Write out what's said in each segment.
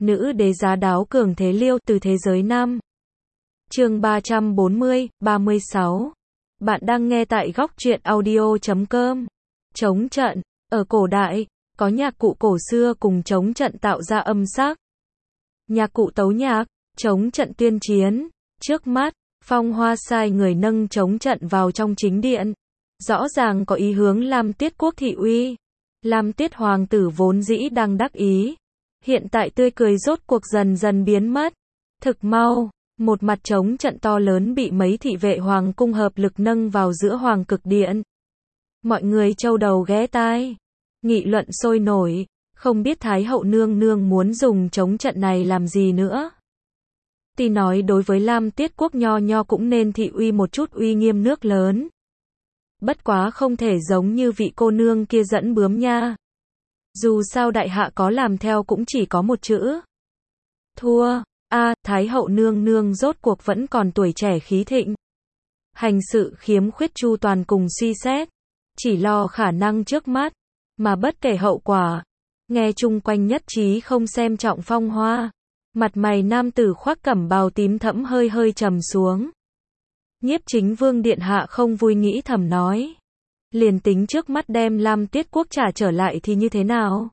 nữ đế giá đáo cường thế liêu từ thế giới nam. Chương 340, 36. Bạn đang nghe tại góc truyện audio.com. Trống trận, ở cổ đại, có nhạc cụ cổ xưa cùng trống trận tạo ra âm sắc. Nhạc cụ tấu nhạc, trống trận tuyên chiến. Trước mắt, Phong Hoa sai người nâng trống trận vào trong chính điện. Rõ ràng có ý hướng Lam Tiết quốc thị uy. Lam Tiết hoàng tử vốn dĩ đang đắc ý. Hiện tại tươi cười rốt cuộc dần dần biến mất. Thực mau, một mặt trống trận to lớn bị mấy thị vệ hoàng cung hợp lực nâng vào giữa hoàng cực điện. Mọi người châu đầu ghé tai, nghị luận sôi nổi, không biết Thái hậu nương nương muốn dùng trống trận này làm gì nữa. Tuy nói đối với Lam Tiết quốc nho nho cũng nên thị uy một chút uy nghiêm nước lớn. Bất quá không thể giống như vị cô nương kia dẫn bướm nha. Dù sao đại hạ có làm theo cũng chỉ có một chữ. Thua. Thái hậu nương nương rốt cuộc vẫn còn tuổi trẻ khí thịnh. Hành sự khiếm khuyết chu toàn cùng suy xét. Chỉ lo khả năng trước mắt, mà bất kể hậu quả. Nghe chung quanh nhất trí không xem trọng Phong Hoa. Mặt mày nam tử khoác cẩm bào tím thẫm hơi hơi trầm xuống. Nhiếp chính vương điện hạ không vui nghĩ thầm nói. Liền tính trước mắt đem Lam Tiết quốc trả trở lại thì như thế nào?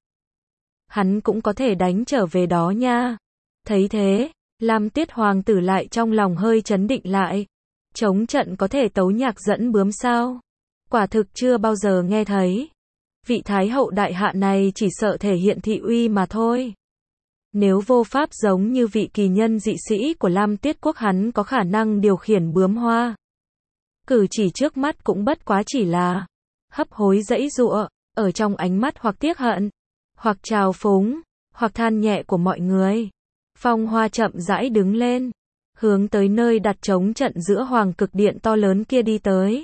Hắn cũng có thể đánh trở về đó nha. Thấy thế, Lam Tiết hoàng tử lại trong lòng hơi chấn định lại. Trống trận có thể tấu nhạc dẫn bướm sao? Quả thực chưa bao giờ nghe thấy. Vị Thái hậu đại hạ này chỉ sợ thể hiện thị uy mà thôi. Nếu vô pháp giống như vị kỳ nhân dị sĩ của Lam Tiết quốc hắn có khả năng điều khiển bướm hoa. Cử chỉ trước mắt cũng bất quá chỉ là hấp hối giãy giụa, ở trong ánh mắt hoặc tiếc hận, hoặc trào phúng, hoặc than nhẹ của mọi người. Phong Hoa chậm rãi đứng lên, hướng tới nơi đặt trống trận giữa hoàng cực điện to lớn kia đi tới.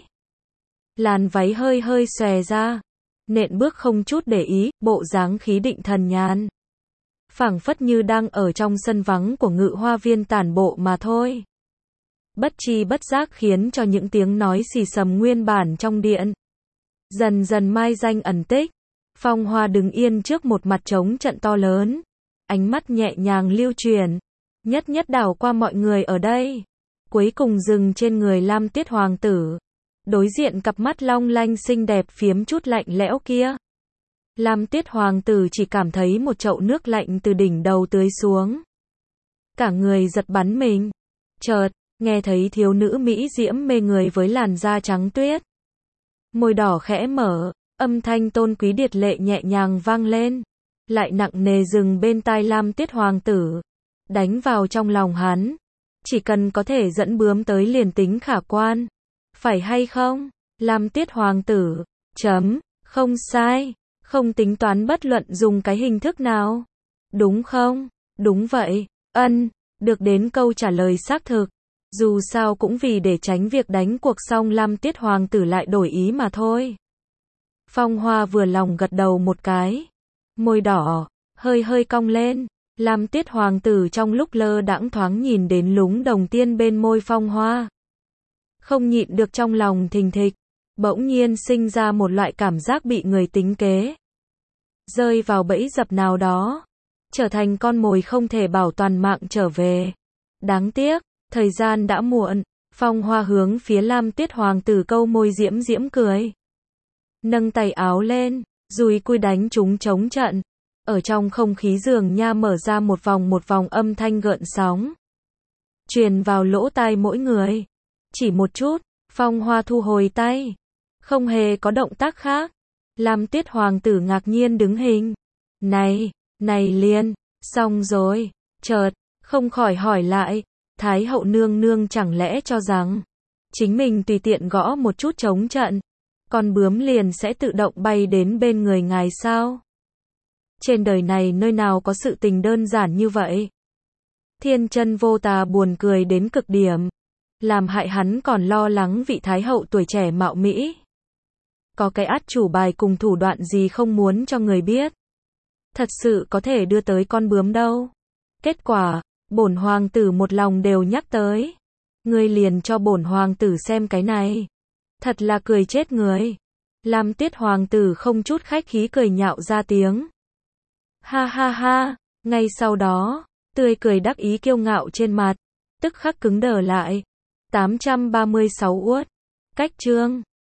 Làn váy hơi hơi xòe ra, nện bước không chút để ý, bộ dáng khí định thần nhàn. Phảng phất như đang ở trong sân vắng của Ngự Hoa viên tản bộ mà thôi. Bất tri bất giác khiến cho những tiếng nói xì xầm nguyên bản trong điện dần dần mai danh ẩn tích. Phong Hoa đứng yên trước một mặt trống trận to lớn, ánh mắt nhẹ nhàng lưu chuyển, nhất nhất đảo qua mọi người ở đây, cuối cùng dừng trên người Lam Tiết hoàng tử, đối diện cặp mắt long lanh xinh đẹp phiếm chút lạnh lẽo kia. Lam Tiết hoàng tử chỉ cảm thấy một chậu nước lạnh từ đỉnh đầu tưới xuống, cả người giật bắn mình. Chợt nghe thấy thiếu nữ mỹ diễm mê người với làn da trắng tuyết, môi đỏ khẽ mở, âm thanh tôn quý điệt lệ nhẹ nhàng vang lên, lại nặng nề dừng bên tai Lam Tiết hoàng tử, đánh vào trong lòng hắn. Chỉ cần có thể dẫn bướm tới liền tính khả quan, phải hay không? Lam Tiết hoàng tử, không sai, không tính toán bất luận dùng cái hình thức nào. Đúng không? Đúng vậy, được đến câu trả lời xác thực. Dù sao cũng vì để tránh việc đánh cuộc xong Lam Tiết hoàng tử lại đổi ý mà thôi. Phong Hoa vừa lòng gật đầu một cái, môi đỏ hơi hơi cong lên. Lam Tiết hoàng tử trong lúc lơ đãng thoáng nhìn đến lúng đồng tiên bên môi Phong Hoa, không nhịn được trong lòng thình thịch, bỗng nhiên sinh ra một loại cảm giác bị người tính kế, rơi vào bẫy dập nào đó, trở thành con mồi không thể bảo toàn mạng trở về. Đáng tiếc, thời gian đã muộn. Phong Hoa hướng phía Lam Tiết hoàng tử câu môi diễm diễm cười, nâng tay áo lên, dùi cui đánh trúng trống trận. Ở trong không khí dường nha mở ra một vòng âm thanh gợn sóng, truyền vào lỗ tai mỗi người. Chỉ một chút, Phong Hoa thu hồi tay, không hề có động tác khác. Lam Tiết hoàng tử ngạc nhiên đứng hình. Này liền, xong rồi. Chợt, không khỏi hỏi lại, Thái hậu nương nương chẳng lẽ cho rằng chính mình tùy tiện gõ một chút trống trận, con bướm liền sẽ tự động bay đến bên người ngài sao? Trên đời này nơi nào có sự tình đơn giản như vậy? Thiên Chân Vô Tà buồn cười đến cực điểm, làm hại hắn còn lo lắng vị Thái hậu tuổi trẻ mạo mỹ có cái át chủ bài cùng thủ đoạn gì không muốn cho người biết. Thật sự có thể đưa tới con bướm đâu. Kết quả, bổn hoàng tử một lòng đều nhắc tới. Ngươi liền cho bổn hoàng tử xem cái này. Thật là cười chết người. Lam Tiết hoàng tử không chút khách khí cười nhạo ra tiếng. Ha ha ha, Ngay sau đó, tươi cười đắc ý kiêu ngạo trên mặt, tức khắc cứng đờ lại. 836 uất. Cách chương